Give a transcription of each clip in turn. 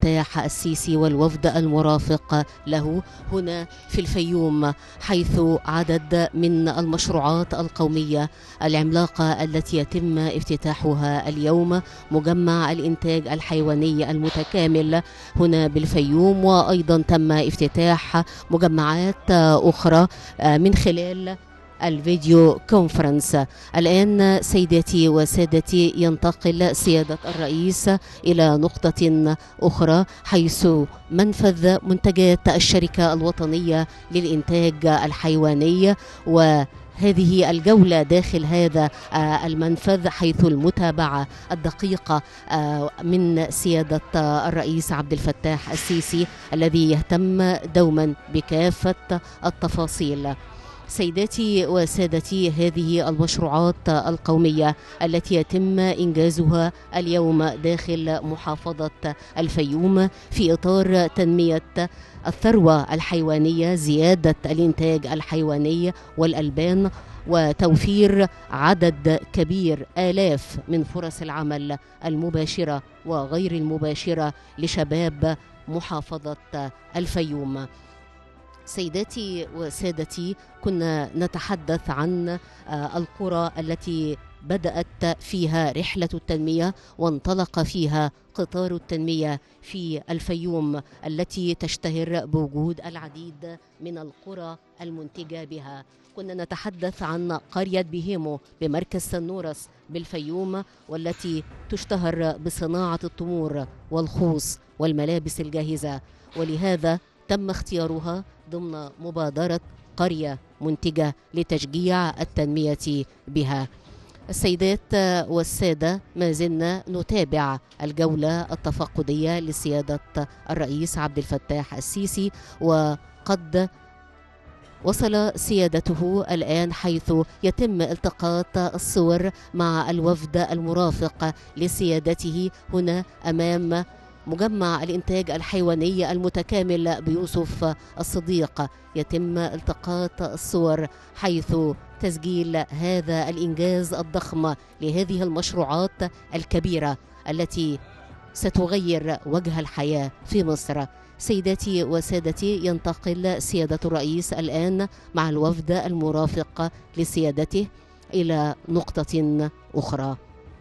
الفتاح السيسي والوفد المرافق له هنا في الفيوم، حيث عدد من المشروعات القومية العملاقة التي يتم افتتاحها اليوم. مجمع الإنتاج الحيواني المتكامل هنا بالفيوم، وأيضا تم افتتاح مجمعات أخرى من خلال الفيديو كونفرنس. الآن سيداتي وسادتي ينتقل سيادة الرئيس إلى نقطة أخرى، حيث منفذ منتجات الشركة الوطنية للإنتاج الحيواني، وهذه الجولة داخل هذا المنفذ، حيث المتابعة الدقيقة من سيادة الرئيس عبد الفتاح السيسي الذي يهتم دوما بكافة التفاصيل. سيداتي وسادتي، هذه المشروعات القومية التي يتم إنجازها اليوم داخل محافظة الفيوم في إطار تنمية الثروة الحيوانية، زيادة الإنتاج الحيواني والألبان، وتوفير عدد كبير آلاف من فرص العمل المباشرة وغير المباشرة لشباب محافظة الفيوم. سيداتي وسادتي، كنا نتحدث عن القرى التي بدأت فيها رحلة التنمية وانطلق فيها قطار التنمية في الفيوم، التي تشتهر بوجود العديد من القرى المنتجة بها. كنا نتحدث عن قرية بهيمو بمركز سنورس بالفيوم، والتي تشتهر بصناعة التمور والخوص والملابس الجاهزة، ولهذا تم اختيارها ضمن مبادرة قرية منتجة لتشجيع التنمية بها. السيدات والسادة، ما زلنا نتابع الجولة التفقدية لسيادة الرئيس عبد الفتاح السيسي، وقد وصل سيادته الآن حيث يتم التقاط الصور مع الوفد المرافق لسيادته هنا أمام مجمع الإنتاج الحيواني المتكامل بيوسف الصديق. يتم التقاط الصور حيث تسجيل هذا الإنجاز الضخم لهذه المشروعات الكبيرة التي ستغير وجه الحياة في مصر. سيداتي وسادتي، ينتقل سيادة الرئيس الآن مع الوفد المرافق لسيادته إلى نقطة أخرى.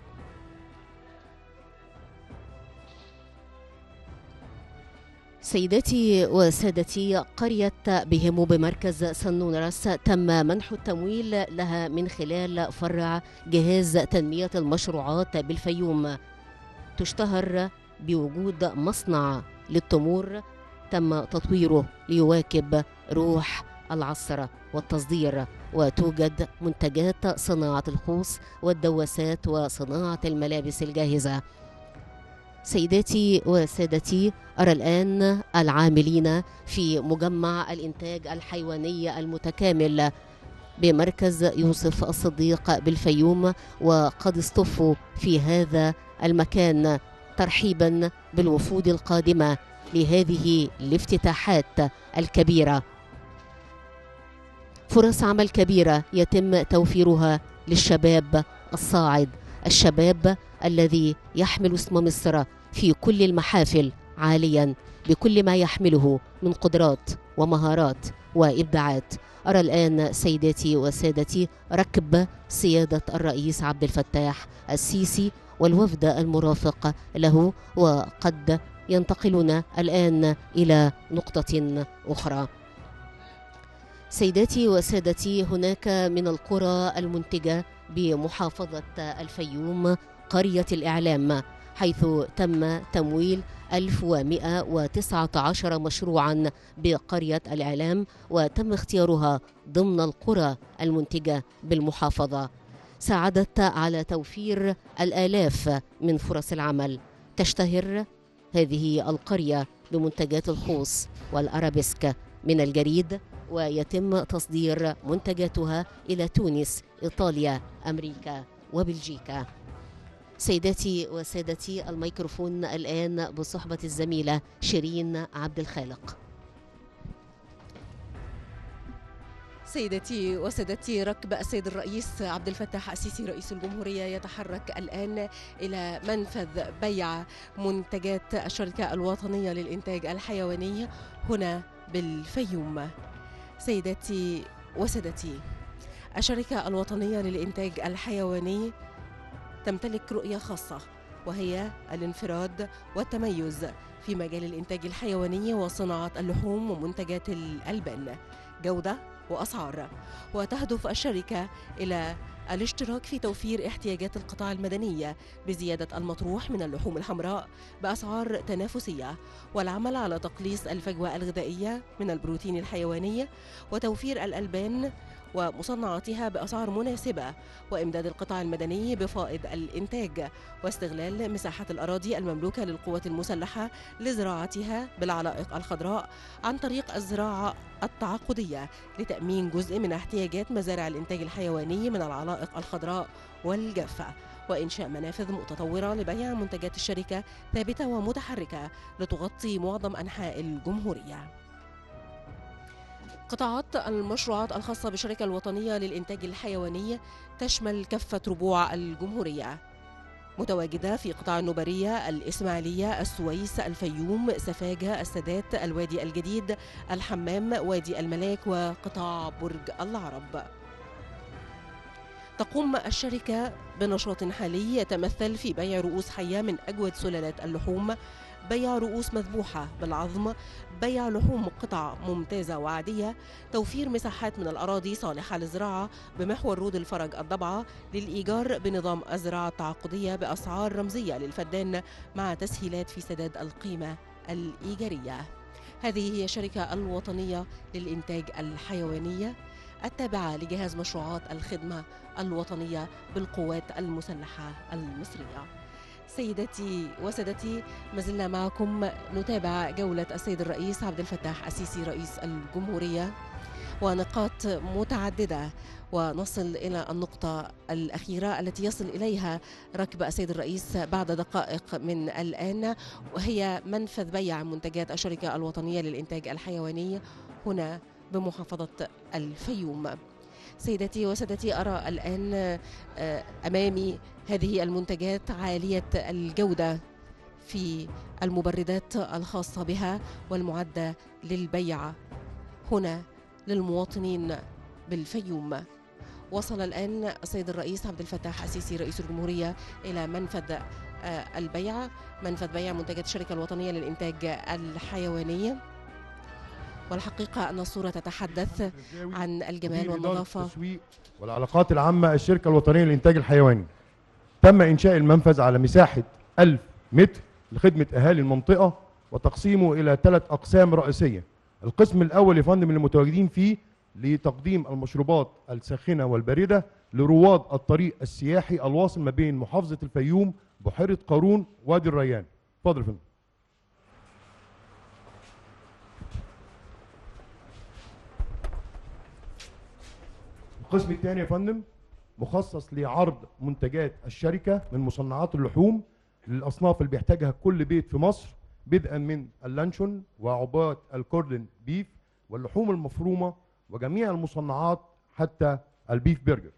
سيداتي وسادتي، قرية بهيمو بمركز سنونرس تم منح التمويل لها من خلال فرع جهاز تنمية المشروعات بالفيوم. تشتهر بوجود مصنع للتمور تم تطويره ليواكب روح العصر والتصدير، وتوجد منتجات صناعة الخوص والدواسات وصناعة الملابس الجاهزة. سيداتي وسادتي، أرى الآن العاملين في مجمع الإنتاج الحيواني المتكامل بمركز يوسف الصديق بالفيوم، وقد اصطفوا في هذا المكان ترحيبا بالوفود القادمة لهذه الافتتاحات الكبيرة. فرص عمل كبيرة يتم توفيرها للشباب الصاعد، الشباب الذي يحمل اسم مصر في كل المحافل عاليا بكل ما يحمله من قدرات ومهارات وإبداعات. أرى الآن سيداتي وسادتي ركب سيادة الرئيس عبد الفتاح السيسي والوفد المرافق له، وقد ينتقلون الآن إلى نقطة أخرى. سيداتي وسادتي، هناك من القرى المنتجة بمحافظة الفيوم قرية الإعلام، حيث تم تمويل 1119 مشروعا بقرية الإعلام، وتم اختيارها ضمن القرى المنتجة بالمحافظة. ساعدت على توفير الآلاف من فرص العمل. تشتهر هذه القرية بمنتجات الخوص والأرابيسك من الجريد، ويتم تصدير منتجاتها إلى تونس، إيطاليا، أمريكا وبلجيكا. سيداتي وسادتي، الميكروفون الآن بصحبة الزميلة شيرين عبد الخالق. سيدتي وسادتي، ركب السيد الرئيس عبد الفتاح السيسي رئيس الجمهورية يتحرك الآن إلى منفذ بيع منتجات الشركة الوطنية للإنتاج الحيواني هنا بالفيوم. سيدتي وسادتي، الشركة الوطنية للإنتاج الحيواني تمتلك رؤية خاصة، وهي الانفراد والتميز في مجال الإنتاج الحيواني وصناعة اللحوم ومنتجات الألبان، جودة وأسعار. وتهدف الشركة إلى الاشتراك في توفير احتياجات القطاع المدني بزيادة المطروح من اللحوم الحمراء بأسعار تنافسية، والعمل على تقليص الفجوة الغذائية من البروتين الحيواني، وتوفير الألبان ومصنعاتها بأسعار مناسبة، وإمداد القطاع المدني بفائض الإنتاج، واستغلال مساحات الأراضي المملوكة للقوات المسلحة لزراعتها بالعلائق الخضراء عن طريق الزراعة التعاقدية لتأمين جزء من احتياجات مزارع الإنتاج الحيواني من العلائق الخضراء والجافة، وإنشاء منافذ متطورة لبيع منتجات الشركة ثابتة ومتحركة لتغطي معظم أنحاء الجمهورية. قطاعات المشروعات الخاصة بالشركة الوطنية للإنتاج الحيواني تشمل كافة ربوع الجمهورية، متواجدة في قطاع النوبرية، الإسماعيلية، السويس، الفيوم، سفاجة، السادات، الوادي الجديد، الحمام، وادي الملاك، وقطاع برج العرب. تقوم الشركة بنشاط حالي يتمثل في بيع رؤوس حية من أجود سلالات اللحوم، بيع رؤوس مذبوحة بالعظم، بيع لحوم قطع ممتازة وعادية، توفير مساحات من الأراضي صالحة للزراعة بمحور رود الفرج الضبعة للإيجار بنظام الزراعة التعاقدية بأسعار رمزية للفدان مع تسهيلات في سداد القيمة الإيجارية. هذه هي الشركة الوطنية للإنتاج الحيوانية التابعة لجهاز مشروعات الخدمة الوطنية بالقوات المسلحة المصرية. سيدتي وسادتي، ما زلنا معكم نتابع جولة السيد الرئيس عبد الفتاح السيسي رئيس الجمهورية ونقاط متعددة، ونصل إلى النقطة الأخيرة التي يصل إليها ركب السيد الرئيس بعد دقائق من الآن، وهي منفذ بيع منتجات الشركة الوطنية للإنتاج الحيواني هنا بمحافظة الفيوم. سيدتي وسادتي، أرى الآن أمامي هذه المنتجات عالية الجودة في المبردات الخاصة بها والمعدة للبيع هنا للمواطنين بالفيوم. وصل الآن السيد الرئيس عبد الفتاح السيسي رئيس الجمهورية إلى منفذ البيع، منفذ بيع منتجات الشركة الوطنية للإنتاج الحيواني، والحقيقة أن الصورة تتحدث عن الجمال والنظافة والتسويق والعلاقات العامة. الشركة الوطنية للإنتاج الحيواني تم إنشاء المنفذ على مساحة 1000 متر لخدمة أهالي المنطقة، وتقسيمه إلى 3 أقسام رئيسية. القسم الأول يا فندم اللي متواجدين فيه لتقديم المشروبات الساخنة والباردة لرواد الطريق السياحي الواصل ما بين محافظة الفيوم، بحيرة قارون، وادي الريان. اتفضل يا فندم. القسم الثاني يا فندم مخصص لعرض منتجات الشركة من مصنعات اللحوم للأصناف اللي بيحتاجها كل بيت في مصر، بدءا من اللانشون وعبوات الكوردن بيف واللحوم المفرومة وجميع المصنعات حتى البيف برجر.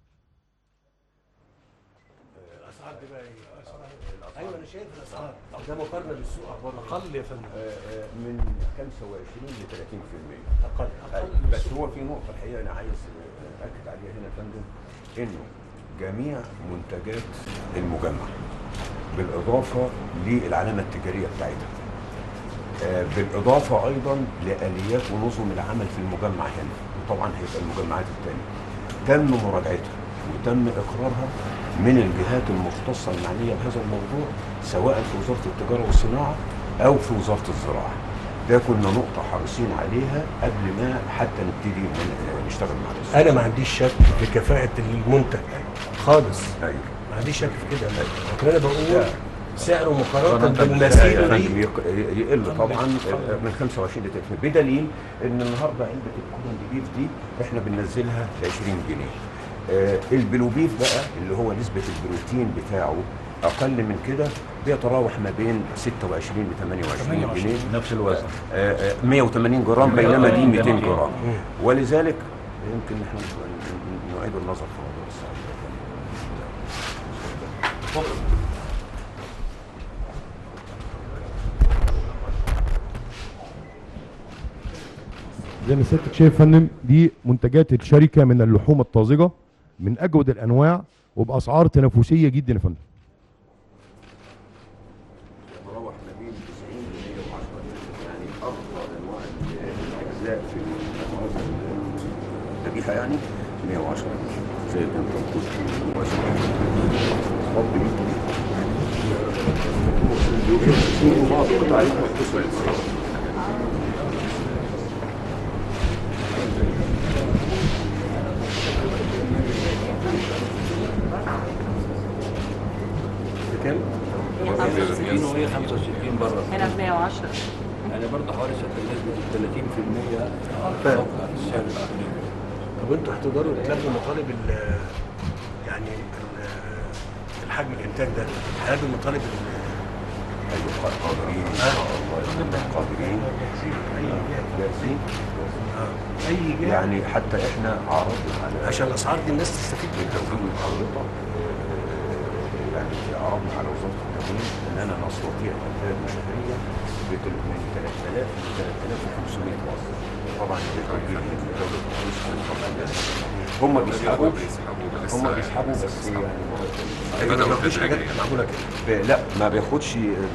الاسعار دي بقى ايه؟ اسعار ايوه انا شايف الاسعار ده مقارنه بالسوق اخبار اقل يا فندم من 25 ل 30% اقل بس هو في نقطه الحقيقه انا عايز اكد عليها هنا يا فندم، انه جميع منتجات المجمع بالاضافه للعلامه التجاريه بتاعتها، بالاضافه ايضا لاليات ونظم العمل في المجمع هنا، وطبعا هيبقى المجمعات الثانيه تم مراجعتها وتم اقرارها من الجهات المختصه المعنيه بهذا الموضوع، سواء في وزاره التجاره والصناعه او في وزاره الزراعه. ده كنا نقطه حريصين عليها قبل ما حتى نبتدي نشتغل مع الناس. انا ما عنديش شك في كفاءه المنتج خالص. ايوه ما عنديش شك في كده، لكن انا بقول سعره مقارنه بالمسيره دي يقل طبعا من 25 ل 30، بدليل ان النهارده علبه الكورن بيف دي احنا بننزلها ل 20 جنيه. البلو بيف بقى اللي هو نسبه البروتين بتاعه اقل من كده بيتراوح ما بين 26 ل 28 جنيه نفس الوزن 180 جرام، بينما دي 200 جرام. ولذلك يمكن احنا نعيد النظر في موضوع الصعيد. زي ما سيادتك شايف يا فندم، دي منتجات الشركه من اللحوم الطازجه من اجود الانواع وباسعار تنافسيه جدا يا فندم. بروح ما بين 90 ل 110 يعني افضل انواع الاجزاء في المواد الذبيحه يعني 110 زي الانتركوت كام؟ 65 وهي 65 بره. هنا ب 110. يعني برضه حوالي نسبة 30% فاهم. فوق السعر الإقليمي. طب انتوا هتقدروا تلبوا مطالب يعني الحجم الانتاج ده هيلبي مطالب قادرين ان شاء الله قادرين جاهزين يعني حتى احنا عرضنا على عشان الاسعار دي الناس تستفيد منها. التموين الخارطه يعني عرضنا على وزاره التموين اننا نستطيع انتاج شهريا من 3000 ل 3500 وصل. طبعا دوله الرئيس هم بيسحبوا بس يعني ما فيش حاجات معموله كده. لا ما بياخدش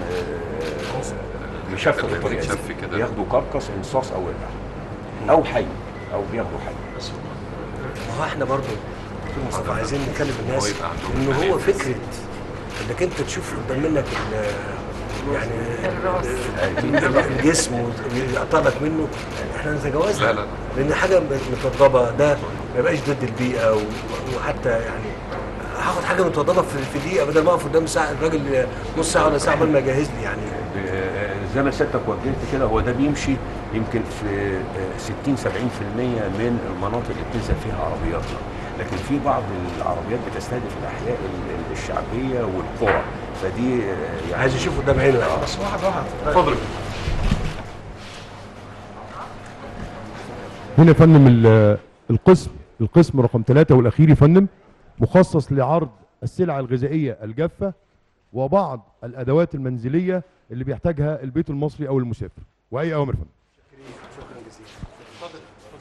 مشفط الطريقه دي، بياخدوا كركس انصاص او ورقه او حي او بياخدوا حي. ما هو احنا برضه دكتور مصطفى عايزين نكلم الناس ان هو فكره انك انت تشوف قدام منك يعني الجسم ويقطع لك منه، احنا نتجاوزها لان حاجه متوضبه ده ما يبقاش ضد البيئه وحتى يعني هاخد حاجه متوضبه في دقيقه بدل ما اقف قدام ساعه الراجل نص ساعه ولا ساعه قبل ما يجهز لي يعني. زي ما سيادتك وجهت كده هو ده بيمشي يمكن في 60 70% من المناطق اللي بتنزل فيها عربياتنا، لكن في بعض العربيات بتستهدف الاحياء الشعبيه والقرى، فدي يعني عايز اشوف قدام عينه يعني. بس واحد اتفضل. هنا يا فندم القسم رقم 3 والاخير يا فندم مخصص لعرض السلع الغذائيه الجافه وبعض الادوات المنزليه اللي بيحتاجها البيت المصري او المسافر. واي اوامر يا فندم. شكرا جزيلا. اتفضل.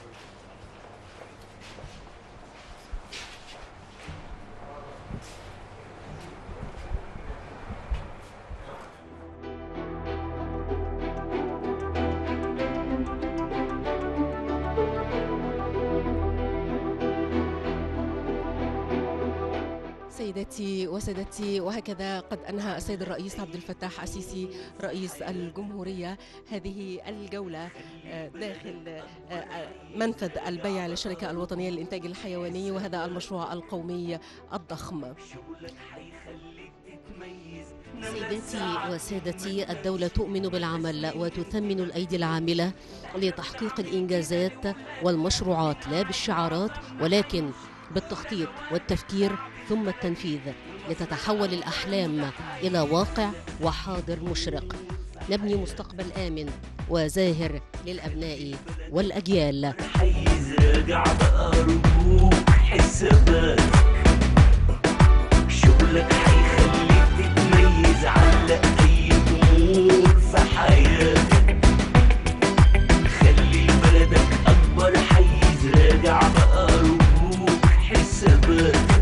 سيداتي وسادتي، وهكذا قد أنهى السيد الرئيس عبد الفتاح السيسي رئيس الجمهورية هذه الجولة داخل منفذ البيع للشركة الوطنية للإنتاج الحيواني، وهذا المشروع القومي الضخم. سيداتي وسادتي، الدولة تؤمن بالعمل وتثمن الأيدي العاملة لتحقيق الإنجازات والمشروعات، لا بالشعارات ولكن بالتخطيط والتفكير ثم التنفيذ، لتتحول الأحلام إلى واقع وحاضر مشرق. نبني مستقبل آمن وزاهر للأبناء والأجيال. حيز راجع بقى رجوع حسابات، شغلك هيخليك تتميز على أي أمور في حياتك، خلي بلدك أكبر حيز راجع بقى رجوع حسابات،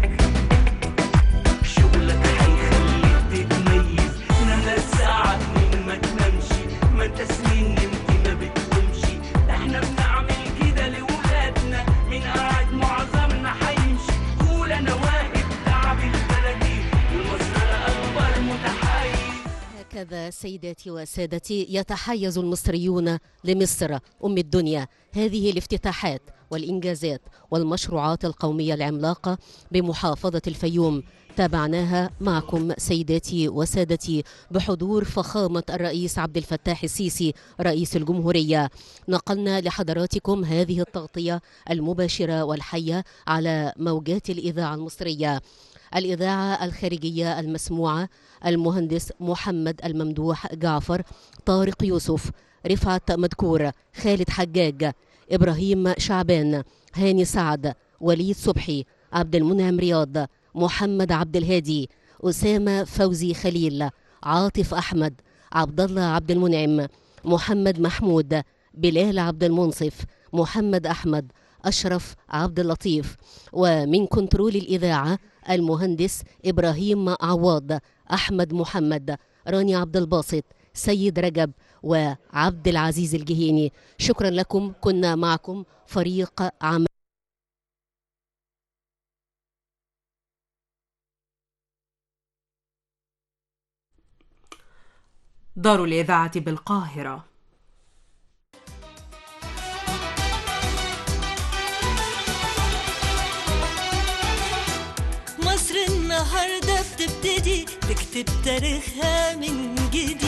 شغلك هيخليك تتميز، نام ساعات من ما تنامش، ما انت سنين نمت ما بتقومش، احنا بنعمل كده لولادنا، من قاعد معظمنا هيمشي، قول انا واقف تعب البلدي ومصر اكبر متحيز. هكذا سيداتي وسادتي يتحيز المصريون لمصر أم الدنيا. هذه الافتتاحات والإنجازات والمشروعات القومية العملاقة بمحافظة الفيوم تابعناها معكم سيداتي وسادتي بحضور فخامة الرئيس عبد الفتاح السيسي رئيس الجمهورية. نقلنا لحضراتكم هذه التغطية المباشرة والحية على موجات الإذاعة المصرية. الإذاعة الخارجية المسموعة المهندس محمد الممدوح جعفر، طارق يوسف، رفعت مدكور، خالد حجاج. إبراهيم شعبان، هاني سعد، وليد صبحي، عبد المنعم رياض، محمد عبد الهادي، أسامة فوزي خليل، عاطف أحمد، عبد الله عبد المنعم، محمد محمود، بلال عبد المنصف، محمد أحمد، أشرف عبد اللطيف. ومن كنترول الإذاعة المهندس إبراهيم عواض، أحمد محمد، راني عبد الباسط، سيد رجب، وعبد العزيز الجهيني. شكرا لكم، كنا معكم فريق عمل. دار الإذاعة بالقاهرة. مصر النهاردة بتبتدي تكتب تاريخها من جديد.